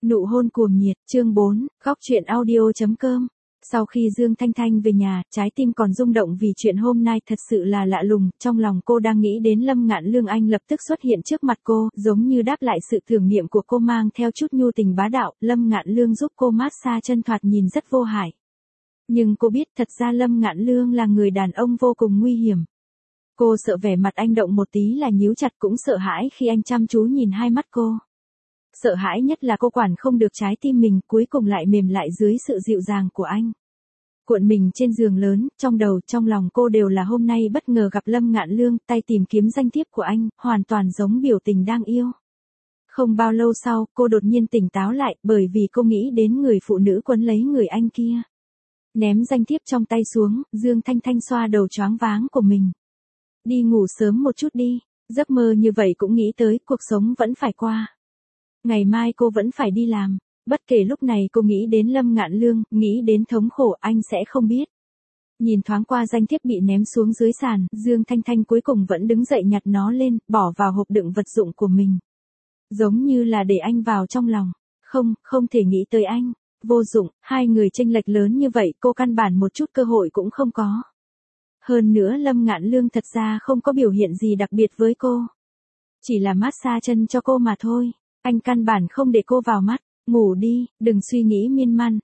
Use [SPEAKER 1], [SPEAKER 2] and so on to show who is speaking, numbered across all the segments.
[SPEAKER 1] Nụ hôn cuồng nhiệt, chương 4, góc truyện audio.com. Sau khi Dương Thanh Thanh về nhà, trái tim còn rung động vì chuyện hôm nay thật sự là lạ lùng, trong lòng cô đang nghĩ đến Lâm Ngạn Lương. Anh lập tức xuất hiện trước mặt cô, giống như đáp lại sự tưởng niệm của cô mang theo chút nhu tình bá đạo. Lâm Ngạn Lương giúp cô massage chân thoạt nhìn rất vô hại. Nhưng cô biết thật ra Lâm Ngạn Lương là người đàn ông vô cùng nguy hiểm. Cô sợ vẻ mặt anh động một tí là nhíu chặt, cũng sợ hãi khi anh chăm chú nhìn hai mắt cô. Sợ hãi nhất là cô quản không được trái tim mình, cuối cùng lại mềm lại dưới sự dịu dàng của anh. Cuộn mình trên giường lớn, trong đầu, trong lòng cô đều là hôm nay bất ngờ gặp Lâm Ngạn Lương, tay tìm kiếm danh thiếp của anh, hoàn toàn giống biểu tình đang yêu. Không bao lâu sau, cô đột nhiên tỉnh táo lại, bởi vì cô nghĩ đến người phụ nữ quấn lấy người anh kia. Ném danh thiếp trong tay xuống, Dương Thanh Thanh xoa đầu choáng váng của mình. Đi ngủ sớm một chút đi, giấc mơ như vậy cũng nghĩ tới, cuộc sống vẫn phải qua. Ngày mai cô vẫn phải đi làm. Bất kể lúc này cô nghĩ đến Lâm Ngạn Lương, nghĩ đến thống khổ anh sẽ không biết. Nhìn thoáng qua danh thiếp bị ném xuống dưới sàn, Dương Thanh Thanh cuối cùng vẫn đứng dậy nhặt nó lên, bỏ vào hộp đựng vật dụng của mình. Giống như là để anh vào trong lòng. Không thể nghĩ tới anh. Vô dụng, hai người chênh lệch lớn như vậy cô căn bản một chút cơ hội cũng không có. Hơn nữa Lâm Ngạn Lương thật ra không có biểu hiện gì đặc biệt với cô. Chỉ là massage chân cho cô mà thôi. Anh căn bản không để cô vào mắt. Ngủ đi, đừng suy nghĩ miên man,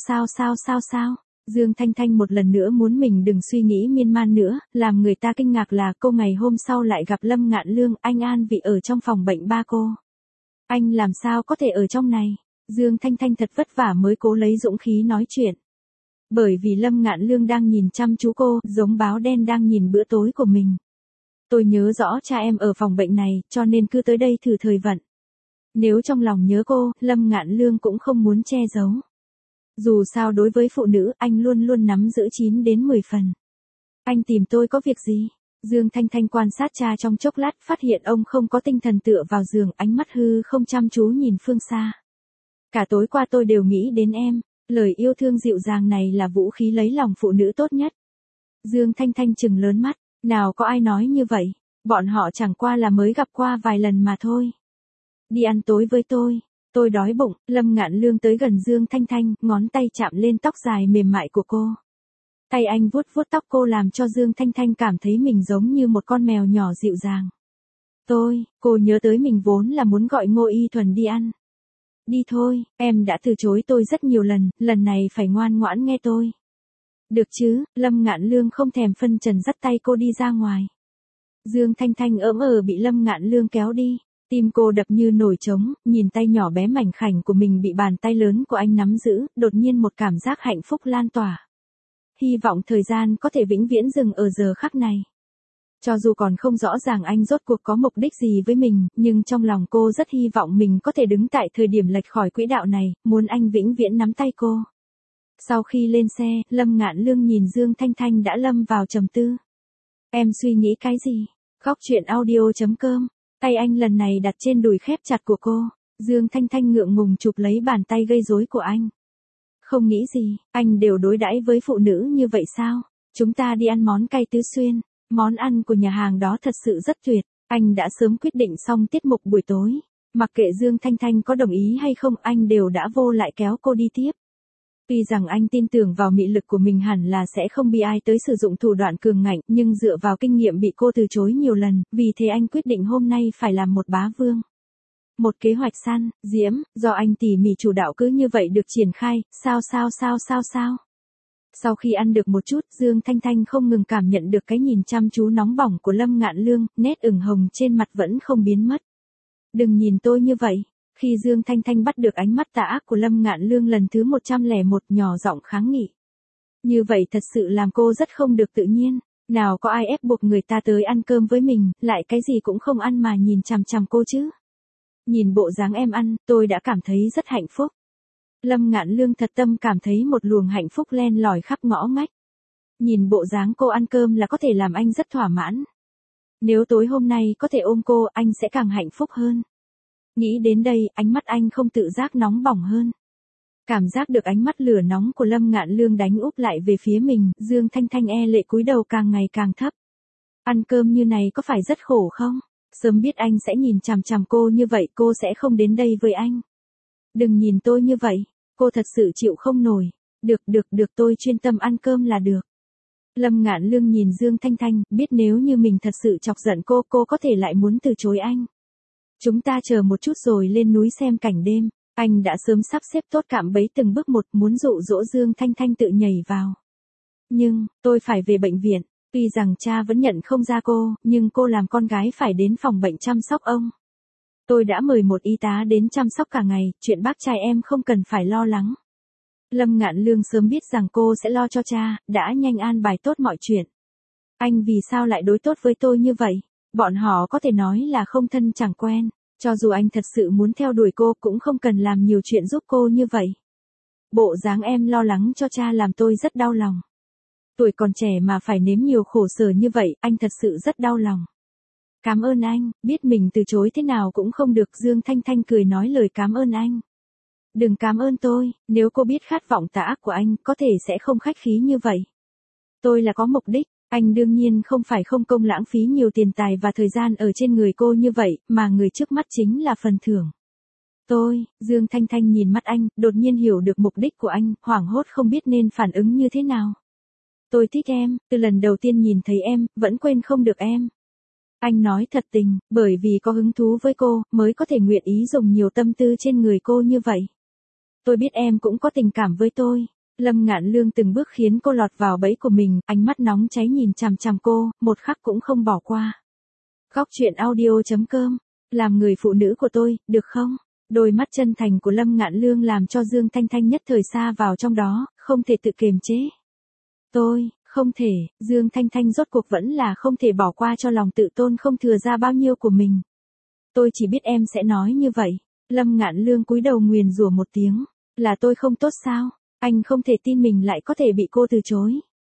[SPEAKER 1] sao. Dương Thanh Thanh một lần nữa muốn mình đừng suy nghĩ miên man nữa, làm người ta kinh ngạc là cô ngày hôm sau lại gặp Lâm Ngạn Lương, anh an vị ở trong phòng bệnh ba cô. Anh làm sao có thể ở trong này? Dương Thanh Thanh thật vất vả mới cố lấy dũng khí nói chuyện. Bởi vì Lâm Ngạn Lương đang nhìn chăm chú cô, giống báo đen đang nhìn bữa tối của mình. Tôi nhớ rõ cha em ở phòng bệnh này, cho nên cứ tới đây thử thời vận. Nếu trong lòng nhớ cô, Lâm Ngạn Lương cũng không muốn che giấu. Dù sao đối với phụ nữ, anh luôn luôn nắm giữ 9 đến 10 phần. Anh tìm tôi có việc gì? Dương Thanh Thanh quan sát cha trong chốc lát, phát hiện ông không có tinh thần tựa vào giường, ánh mắt hư không chăm chú nhìn phương xa. Cả tối qua tôi đều nghĩ đến em, lời yêu thương dịu dàng này là vũ khí lấy lòng phụ nữ tốt nhất. Dương Thanh Thanh trừng lớn mắt, nào có ai nói như vậy, bọn họ chẳng qua là mới gặp qua vài lần mà thôi. Đi ăn tối với tôi đói bụng. Lâm Ngạn Lương tới gần Dương Thanh Thanh, ngón tay chạm lên tóc dài mềm mại của cô. Tay anh vuốt vuốt tóc cô làm cho Dương Thanh Thanh cảm thấy mình giống như một con mèo nhỏ dịu dàng. Cô nhớ tới mình vốn là muốn gọi Ngô Y Thuần đi ăn. Đi thôi, em đã từ chối tôi rất nhiều lần này phải ngoan ngoãn nghe tôi. Được chứ, Lâm Ngạn Lương không thèm phân trần dắt tay cô đi ra ngoài. Dương Thanh Thanh ỡm bị Lâm Ngạn Lương kéo đi. Tim cô đập như nổi trống, nhìn tay nhỏ bé mảnh khảnh của mình bị bàn tay lớn của anh nắm giữ, đột nhiên một cảm giác hạnh phúc lan tỏa. Hy vọng thời gian có thể vĩnh viễn dừng ở giờ khắc này. Cho dù còn không rõ ràng anh rốt cuộc có mục đích gì với mình, nhưng trong lòng cô rất hy vọng mình có thể đứng tại thời điểm lệch khỏi quỹ đạo này, muốn anh vĩnh viễn nắm tay cô. Sau khi lên xe, Lâm Ngạn Lương nhìn Dương Thanh Thanh đã lâm vào trầm tư. Em suy nghĩ cái gì? Góc truyện audio.com. Tay anh lần này đặt trên đùi khép chặt của cô. Dương Thanh Thanh ngượng ngùng chụp lấy bàn tay gây rối của anh. Không nghĩ gì, anh đều đối đãi với phụ nữ như vậy sao? Chúng ta đi ăn món cay Tứ Xuyên. Món ăn của nhà hàng đó thật sự rất tuyệt. Anh đã sớm quyết định xong tiết mục buổi tối. Mặc kệ Dương Thanh Thanh có đồng ý hay không, anh đều đã vô lại kéo cô đi tiếp. Tuy rằng anh tin tưởng vào mị lực của mình hẳn là sẽ không bị ai tới sử dụng thủ đoạn cường ngạnh, nhưng dựa vào kinh nghiệm bị cô từ chối nhiều lần, vì thế anh quyết định hôm nay phải làm một bá vương. Một kế hoạch săn, diễm, do anh tỉ mỉ chủ đạo cứ như vậy được triển khai, sao. Sau khi ăn được một chút, Dương Thanh Thanh không ngừng cảm nhận được cái nhìn chăm chú nóng bỏng của Lâm Ngạn Lương, nét ửng hồng trên mặt vẫn không biến mất. Đừng nhìn tôi như vậy. Khi Dương Thanh Thanh bắt được ánh mắt tà ác của Lâm Ngạn Lương lần thứ 101, nhỏ giọng kháng nghị. Như vậy thật sự làm cô rất không được tự nhiên. Nào có ai ép buộc người ta tới ăn cơm với mình, lại cái gì cũng không ăn mà nhìn chằm chằm cô chứ. Nhìn bộ dáng em ăn, tôi đã cảm thấy rất hạnh phúc. Lâm Ngạn Lương thật tâm cảm thấy một luồng hạnh phúc len lỏi khắp ngõ ngách. Nhìn bộ dáng cô ăn cơm là có thể làm anh rất thỏa mãn. Nếu tối hôm nay có thể ôm cô, anh sẽ càng hạnh phúc hơn. Nghĩ đến đây, ánh mắt anh không tự giác nóng bỏng hơn. Cảm giác được ánh mắt lửa nóng của Lâm Ngạn Lương đánh úp lại về phía mình, Dương Thanh Thanh e lệ cúi đầu càng ngày càng thấp. Ăn cơm như này có phải rất khổ không? Sớm biết anh sẽ nhìn chằm chằm cô như vậy cô sẽ không đến đây với anh. Đừng nhìn tôi như vậy, cô thật sự chịu không nổi. Được, tôi chuyên tâm ăn cơm là được. Lâm Ngạn Lương nhìn Dương Thanh Thanh, biết nếu như mình thật sự chọc giận cô có thể lại muốn từ chối anh. Chúng ta chờ một chút rồi lên núi xem cảnh đêm. Anh đã sớm sắp xếp tốt cạm bẫy từng bước một muốn dụ dỗ Dương Thanh Thanh tự nhảy vào. Nhưng, tôi phải về bệnh viện. Tuy rằng cha vẫn nhận không ra cô, nhưng cô làm con gái phải đến phòng bệnh chăm sóc ông. Tôi đã mời một y tá đến chăm sóc cả ngày, chuyện bác trai em không cần phải lo lắng. Lâm Ngạn Lương sớm biết rằng cô sẽ lo cho cha, đã nhanh an bài tốt mọi chuyện. Anh vì sao lại đối tốt với tôi như vậy? Bọn họ có thể nói là không thân chẳng quen. Cho dù anh thật sự muốn theo đuổi cô cũng không cần làm nhiều chuyện giúp cô như vậy. Bộ dáng em lo lắng cho cha làm tôi rất đau lòng. Tuổi còn trẻ mà phải nếm nhiều khổ sở như vậy, anh thật sự rất đau lòng. Cảm ơn anh, biết mình từ chối thế nào cũng không được. Dương Thanh Thanh cười nói lời cảm ơn anh. Đừng cảm ơn tôi, nếu cô biết khát vọng tà ác của anh, có thể sẽ không khách khí như vậy. Tôi là có mục đích, anh đương nhiên không phải không công lãng phí nhiều tiền tài và thời gian ở trên người cô như vậy, mà người trước mắt chính là phần thưởng. Dương Thanh Thanh nhìn mắt anh, đột nhiên hiểu được mục đích của anh, hoảng hốt không biết nên phản ứng như thế nào. Tôi thích em, từ lần đầu tiên nhìn thấy em, vẫn quên không được em. Anh nói thật tình, bởi vì có hứng thú với cô, mới có thể nguyện ý dùng nhiều tâm tư trên người cô như vậy. Tôi biết em cũng có tình cảm với tôi. Lâm Ngạn Lương từng bước khiến cô lọt vào bẫy của mình, ánh mắt nóng cháy nhìn chằm chằm cô, một khắc cũng không bỏ qua. Góc truyện audio.com, làm người phụ nữ của tôi, được không? Đôi mắt chân thành của Lâm Ngạn Lương làm cho Dương Thanh Thanh nhất thời xa vào trong đó, không thể tự kiềm chế. Không thể, Dương Thanh Thanh rốt cuộc vẫn là không thể bỏ qua cho lòng tự tôn không thừa ra bao nhiêu của mình. Tôi chỉ biết em sẽ nói như vậy. Lâm Ngạn Lương cúi đầu nguyền rủa một tiếng. Là tôi không tốt sao? Anh không thể tin mình lại có thể bị cô từ chối.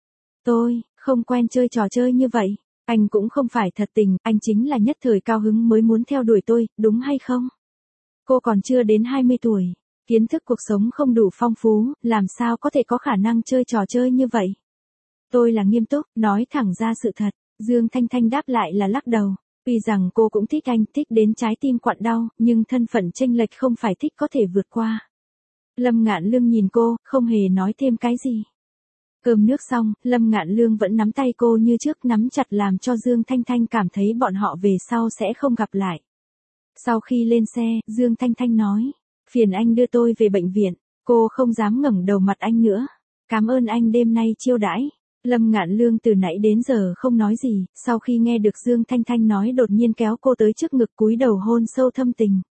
[SPEAKER 1] Tôi không quen chơi trò chơi như vậy. Anh cũng không phải thật tình, anh chính là nhất thời cao hứng mới muốn theo đuổi tôi, đúng hay không? Cô còn chưa đến 20 tuổi. Kiến thức cuộc sống không đủ phong phú, làm sao có thể có khả năng chơi trò chơi như vậy? Tôi là nghiêm túc, nói thẳng ra sự thật. Dương Thanh Thanh đáp lại là lắc đầu. Tuy rằng cô cũng thích anh, thích đến trái tim quặn đau, nhưng thân phận chênh lệch không phải thích có thể vượt qua. Lâm Ngạn Lương nhìn cô, không hề nói thêm cái gì. Cơm nước xong, Lâm Ngạn Lương vẫn nắm tay cô như trước, nắm chặt làm cho Dương Thanh Thanh cảm thấy bọn họ về sau sẽ không gặp lại. Sau khi lên xe, Dương Thanh Thanh nói, phiền anh đưa tôi về bệnh viện. Cô không dám ngẩng đầu mặt anh nữa. Cảm ơn anh đêm nay chiêu đãi. Lâm Ngạn Lương từ nãy đến giờ không nói gì, sau khi nghe được Dương Thanh Thanh nói đột nhiên kéo cô tới trước ngực cúi đầu hôn sâu thâm tình.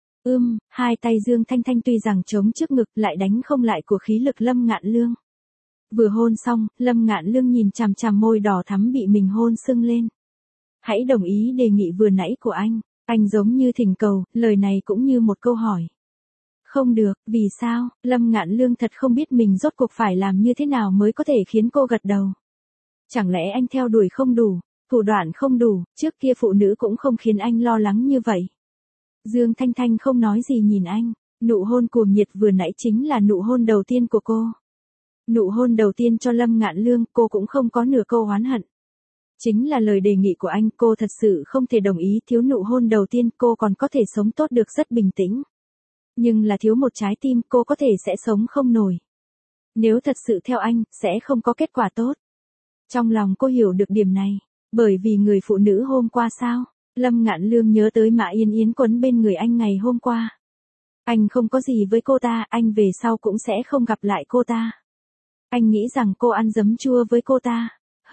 [SPEAKER 1] Hai tay Dương Thanh Thanh tuy rằng chống trước ngực lại đánh không lại của khí lực Lâm Ngạn Lương. Vừa hôn xong, Lâm Ngạn Lương nhìn chằm chằm môi đỏ thắm bị mình hôn sưng lên. Hãy đồng ý đề nghị vừa nãy của anh giống như thỉnh cầu, lời này cũng như một câu hỏi. Không được, vì sao? Lâm Ngạn Lương thật không biết mình rốt cuộc phải làm như thế nào mới có thể khiến cô gật đầu. Chẳng lẽ anh theo đuổi không đủ, thủ đoạn không đủ, trước kia phụ nữ cũng không khiến anh lo lắng như vậy. Dương Thanh Thanh không nói gì nhìn anh, nụ hôn cuồng nhiệt vừa nãy chính là nụ hôn đầu tiên của cô. Nụ hôn đầu tiên cho Lâm Ngạn Lương, cô cũng không có nửa câu oán hận. Chính là lời đề nghị của anh, cô thật sự không thể đồng ý. Thiếu nụ hôn đầu tiên cô còn có thể sống tốt được rất bình tĩnh. Nhưng là thiếu một trái tim cô có thể sẽ sống không nổi. Nếu thật sự theo anh, sẽ không có kết quả tốt. Trong lòng cô hiểu được điểm này. Bởi vì người phụ nữ hôm qua sao? Lâm Ngạn Lương nhớ tới Mã Yên Yến quấn bên người anh ngày hôm qua. Anh không có gì với cô ta, anh về sau cũng sẽ không gặp lại cô ta. Anh nghĩ rằng cô ăn giấm chua với cô ta.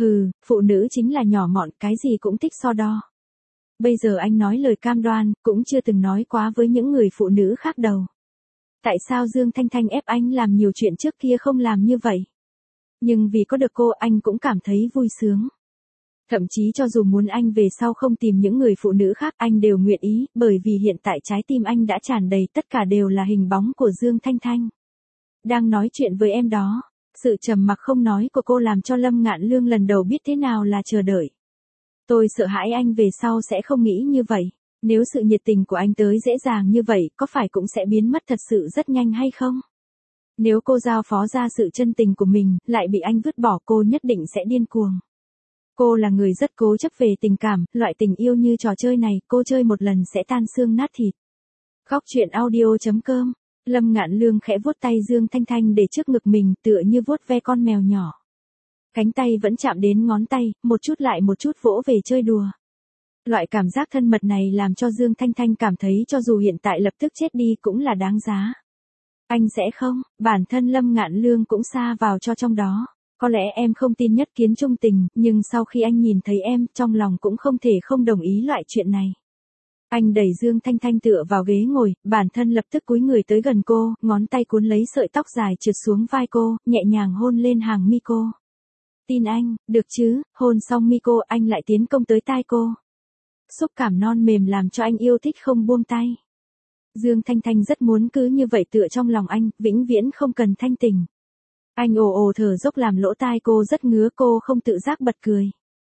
[SPEAKER 1] Phụ nữ chính là nhỏ mọn, cái gì cũng thích so đo. Bây giờ anh nói lời cam đoan, cũng chưa từng nói quá với những người phụ nữ khác đâu. Tại sao Dương Thanh Thanh ép anh làm nhiều chuyện trước kia không làm như vậy? Nhưng vì có được cô anh cũng cảm thấy vui sướng. Thậm chí cho dù muốn anh về sau không tìm những người phụ nữ khác anh đều nguyện ý, bởi vì hiện tại trái tim anh đã tràn đầy tất cả đều là hình bóng của Dương Thanh Thanh. Đang nói chuyện với em đó, sự trầm mặc không nói của cô làm cho Lâm Ngạn Lương lần đầu biết thế nào là chờ đợi. Tôi sợ hãi anh về sau sẽ không nghĩ như vậy. Nếu sự nhiệt tình của anh tới dễ dàng như vậy, có phải cũng sẽ biến mất thật sự rất nhanh hay không? Nếu cô giao phó ra sự chân tình của mình, lại bị anh vứt bỏ cô nhất định sẽ điên cuồng. Cô là người rất cố chấp về tình cảm, loại tình yêu như trò chơi này, cô chơi một lần sẽ tan xương nát thịt. Góc truyện audio.com Lâm Ngạn Lương khẽ vuốt tay Dương Thanh Thanh để trước ngực mình, tựa như vuốt ve con mèo nhỏ. Cánh tay vẫn chạm đến ngón tay, một chút lại một chút vỗ về chơi đùa. Loại cảm giác thân mật này làm cho Dương Thanh Thanh cảm thấy cho dù hiện tại lập tức chết đi cũng là đáng giá. Anh sẽ không, bản thân Lâm Ngạn Lương cũng sa vào cho trong đó. Có lẽ em không tin nhất kiến trung tình, nhưng sau khi anh nhìn thấy em, trong lòng cũng không thể không đồng ý loại chuyện này. Anh đẩy Dương Thanh Thanh tựa vào ghế ngồi, bản thân lập tức cúi người tới gần cô, ngón tay cuốn lấy sợi tóc dài trượt xuống vai cô, nhẹ nhàng hôn lên hàng mi cô. Tin anh, được chứ, hôn xong mi cô anh lại tiến công tới tai cô. Xúc cảm non mềm làm cho anh yêu thích không buông tay. Dương Thanh Thanh rất muốn cứ như vậy tựa trong lòng anh, vĩnh viễn không cần thanh tình. Anh ồ ồ thở dốc làm lỗ tai cô rất ngứa, cô không tự giác bật cười.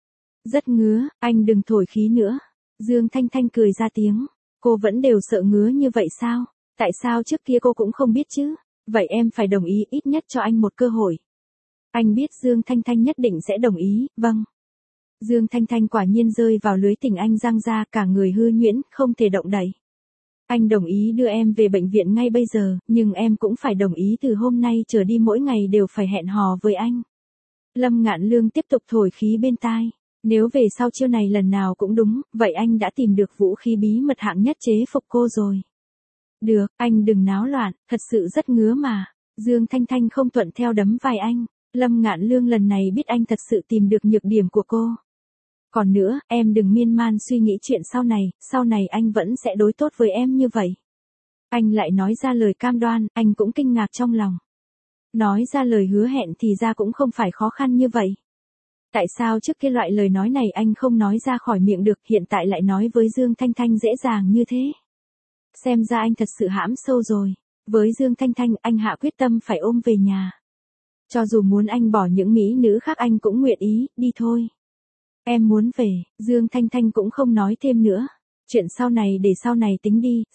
[SPEAKER 1] Rất ngứa, anh đừng thổi khí nữa. Dương Thanh Thanh cười ra tiếng. Cô vẫn đều sợ ngứa như vậy sao? Tại sao trước kia cô cũng không biết chứ? Vậy em phải đồng ý ít nhất cho anh một cơ hội. Anh biết Dương Thanh Thanh nhất định sẽ đồng ý, vâng. Dương Thanh Thanh quả nhiên rơi vào lưới tình anh giang ra, cả người hư nhuyễn, không thể động đậy. Anh đồng ý đưa em về bệnh viện ngay bây giờ, nhưng em cũng phải đồng ý từ hôm nay trở đi mỗi ngày đều phải hẹn hò với anh. Lâm Ngạn Lương tiếp tục thổi khí bên tai. Nếu về sau chiêu này lần nào cũng đúng, vậy anh đã tìm được vũ khí bí mật hạng nhất chế phục cô rồi. Được, anh đừng náo loạn, thật sự rất ngứa mà. Dương Thanh Thanh không thuận theo đấm vai anh. Lâm Ngạn Lương lần này biết anh thật sự tìm được nhược điểm của cô. Còn nữa, em đừng miên man suy nghĩ chuyện sau này anh vẫn sẽ đối tốt với em như vậy. Anh lại nói ra lời cam đoan, anh cũng kinh ngạc trong lòng. Nói ra lời hứa hẹn thì ra cũng không phải khó khăn như vậy. Tại sao trước kia loại lời nói này anh không nói ra khỏi miệng được, hiện tại lại nói với Dương Thanh Thanh dễ dàng như thế? Xem ra anh thật sự hãm sâu rồi. Với Dương Thanh Thanh, anh hạ quyết tâm phải ôm về nhà. Cho dù muốn anh bỏ những mỹ nữ khác anh cũng nguyện ý, đi thôi. Em muốn về, Dương Thanh Thanh cũng không nói thêm nữa. Chuyện sau này để sau này tính đi,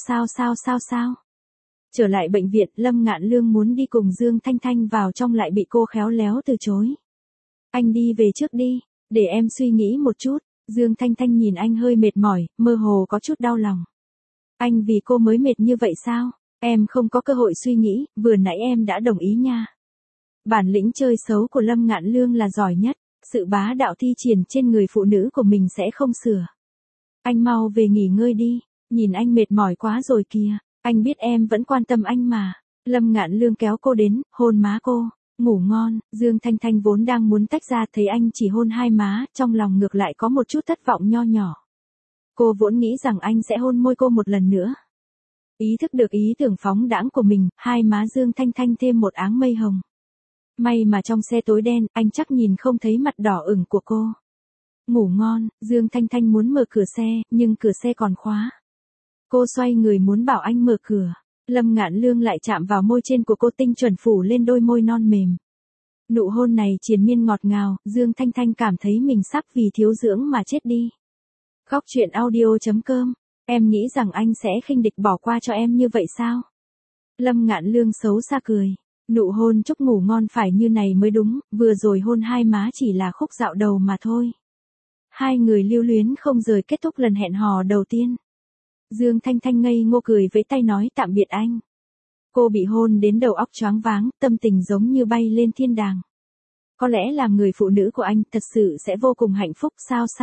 [SPEAKER 1] sao. Trở lại bệnh viện, Lâm Ngạn Lương muốn đi cùng Dương Thanh Thanh vào trong lại bị cô khéo léo từ chối. Anh đi về trước đi, để em suy nghĩ một chút. Dương Thanh Thanh nhìn anh hơi mệt mỏi, mơ hồ có chút đau lòng. Anh vì cô mới mệt như vậy sao? Em không có cơ hội suy nghĩ, vừa nãy em đã đồng ý nha. Bản lĩnh chơi xấu của Lâm Ngạn Lương là giỏi nhất, sự bá đạo thi triển trên người phụ nữ của mình sẽ không sửa. Anh mau về nghỉ ngơi đi, nhìn anh mệt mỏi quá rồi kìa, anh biết em vẫn quan tâm anh mà. Lâm Ngạn Lương kéo cô đến, hôn má cô. Ngủ ngon, Dương Thanh Thanh vốn đang muốn tách ra thấy anh chỉ hôn hai má, trong lòng ngược lại có một chút thất vọng nho nhỏ. Cô vốn nghĩ rằng anh sẽ hôn môi cô một lần nữa. Ý thức được ý tưởng phóng đãng của mình, hai má Dương Thanh Thanh thêm một áng mây hồng. May mà trong xe tối đen, anh chắc nhìn không thấy mặt đỏ ửng của cô. Ngủ ngon, Dương Thanh Thanh muốn mở cửa xe, nhưng cửa xe còn khóa. Cô xoay người muốn bảo anh mở cửa. Lâm Ngạn Lương lại chạm vào môi trên của cô, tinh chuẩn phủ lên đôi môi non mềm. Nụ hôn này triền miên ngọt ngào, Dương Thanh Thanh cảm thấy mình sắp vì thiếu dưỡng mà chết đi. Góc truyện audio.com, em nghĩ rằng anh sẽ khinh địch bỏ qua cho em như vậy sao? Lâm Ngạn Lương xấu xa cười. Nụ hôn chúc ngủ ngon phải như này mới đúng, vừa rồi hôn hai má chỉ là khúc dạo đầu mà thôi. Hai người lưu luyến không rời kết thúc lần hẹn hò đầu tiên. Dương Thanh Thanh ngây ngô cười với tay nói tạm biệt anh. Cô bị hôn đến đầu óc choáng váng, tâm tình giống như bay lên thiên đàng. Có lẽ làm người phụ nữ của anh thật sự sẽ vô cùng hạnh phúc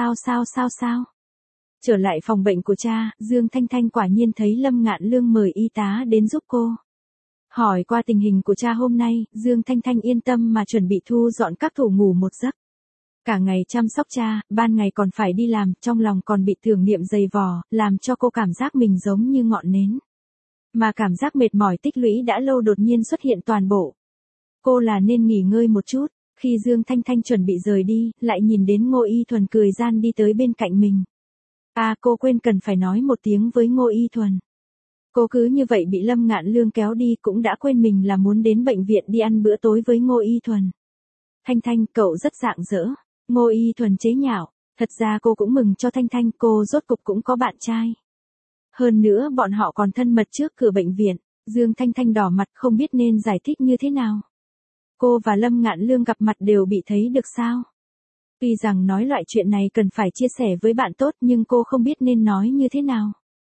[SPEAKER 1] sao. Trở lại phòng bệnh của cha, Dương Thanh Thanh quả nhiên thấy Lâm Ngạn Lương mời y tá đến giúp cô. Hỏi qua tình hình của cha hôm nay, Dương Thanh Thanh yên tâm mà chuẩn bị thu dọn các tủ ngủ một giấc. Cả ngày chăm sóc cha, ban ngày còn phải đi làm, trong lòng còn bị tưởng niệm dày vò, làm cho cô cảm giác mình giống như ngọn nến. Mà cảm giác mệt mỏi tích lũy đã lâu đột nhiên xuất hiện toàn bộ. Cô là nên nghỉ ngơi một chút, khi Dương Thanh Thanh chuẩn bị rời đi, lại nhìn đến Ngô Y Thuần cười gian đi tới bên cạnh mình. Cô quên cần phải nói một tiếng với Ngô Y Thuần. Cô cứ như vậy bị Lâm Ngạn Lương kéo đi cũng đã quên mình là muốn đến bệnh viện đi ăn bữa tối với Ngô Y Thuần. Thanh Thanh, cậu rất rạng rỡ. Ngô Y Thuần chế nhạo, thật ra cô cũng mừng cho Thanh Thanh, cô rốt cục cũng có bạn trai. Hơn nữa bọn họ còn thân mật trước cửa bệnh viện, Dương Thanh Thanh đỏ mặt không biết nên giải thích như thế nào. Cô và Lâm Ngạn Lương gặp mặt đều bị thấy được sao? Tuy rằng nói loại chuyện này cần phải chia sẻ với bạn tốt nhưng cô không biết nên nói như thế nào.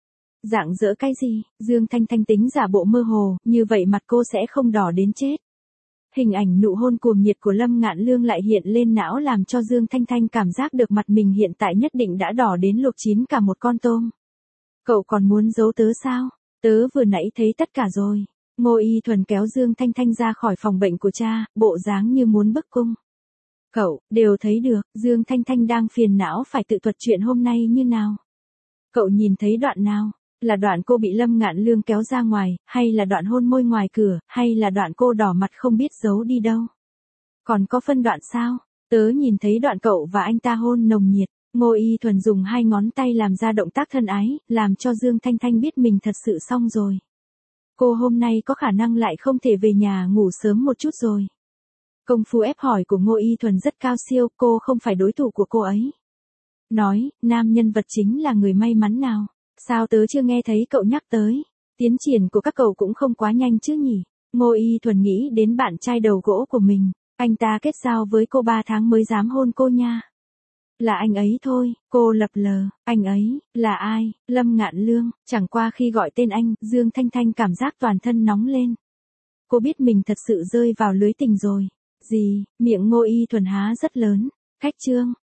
[SPEAKER 1] Rạng rỡ cái gì, Dương Thanh Thanh tính giả bộ mơ hồ, như vậy mặt cô sẽ không đỏ đến chết. Hình ảnh nụ hôn cuồng nhiệt của Lâm Ngạn Lương lại hiện lên não làm cho Dương Thanh Thanh cảm giác được mặt mình hiện tại nhất định đã đỏ đến luộc chín cả một con tôm. Cậu còn muốn giấu tớ sao? Tớ vừa nãy thấy tất cả rồi. Ngô Y Thuần kéo Dương Thanh Thanh ra khỏi phòng bệnh của cha, bộ dáng như muốn bức cung. Cậu, đều thấy được, Dương Thanh Thanh đang phiền não phải tự thuật chuyện hôm nay như nào. Cậu nhìn thấy đoạn nào? Là đoạn cô bị Lâm Ngạn Lương kéo ra ngoài, hay là đoạn hôn môi ngoài cửa, hay là đoạn cô đỏ mặt không biết giấu đi đâu? Còn có phân đoạn sao? Tớ nhìn thấy đoạn cậu và anh ta hôn nồng nhiệt. Ngô Y Thuần dùng 2 ngón tay làm ra động tác thân ái, làm cho Dương Thanh Thanh biết mình thật sự xong rồi. Cô hôm nay có khả năng lại không thể về nhà ngủ sớm một chút rồi. Công phu ép hỏi của Ngô Y Thuần rất cao siêu, cô không phải đối thủ của cô ấy. Nói, nam nhân vật chính là người may mắn nào? Sao tớ chưa nghe thấy cậu nhắc tới? Tiến triển của các cậu cũng không quá nhanh chứ nhỉ? Ngô Y Thuần nghĩ đến bạn trai đầu gỗ của mình. Anh ta kết giao với cô 3 tháng mới dám hôn cô nha. Là anh ấy thôi, cô lập lờ. Anh ấy, là ai? Lâm Ngạn Lương. Chẳng qua khi gọi tên anh, Dương Thanh Thanh cảm giác toàn thân nóng lên. Cô biết mình thật sự rơi vào lưới tình rồi. Gì? Miệng Ngô Y Thuần há rất lớn. Khách trương,